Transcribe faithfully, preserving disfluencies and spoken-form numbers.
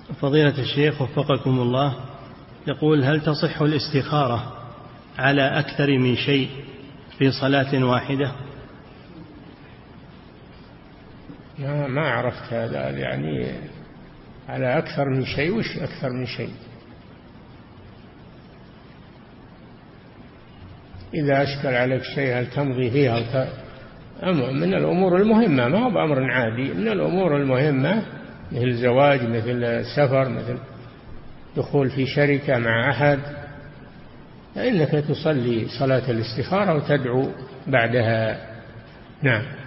فضيلة الشيخ وفقكم الله، يقول: هل تصح الاستخارة على أكثر من شيء في صلاة واحدة؟ ما, ما عرفت هذا، يعني على أكثر من شيء، وش أكثر من شيء؟ إذا أشكل عليك شيء هل تمضي فيها؟ من الأمور المهمة، ما هو بأمر عادي، من الأمور المهمة مثل الزواج، مثل السفر، مثل دخول في شركة مع أحد، فإنك تصلي صلاة الاستخارة وتدعو بعدها. نعم.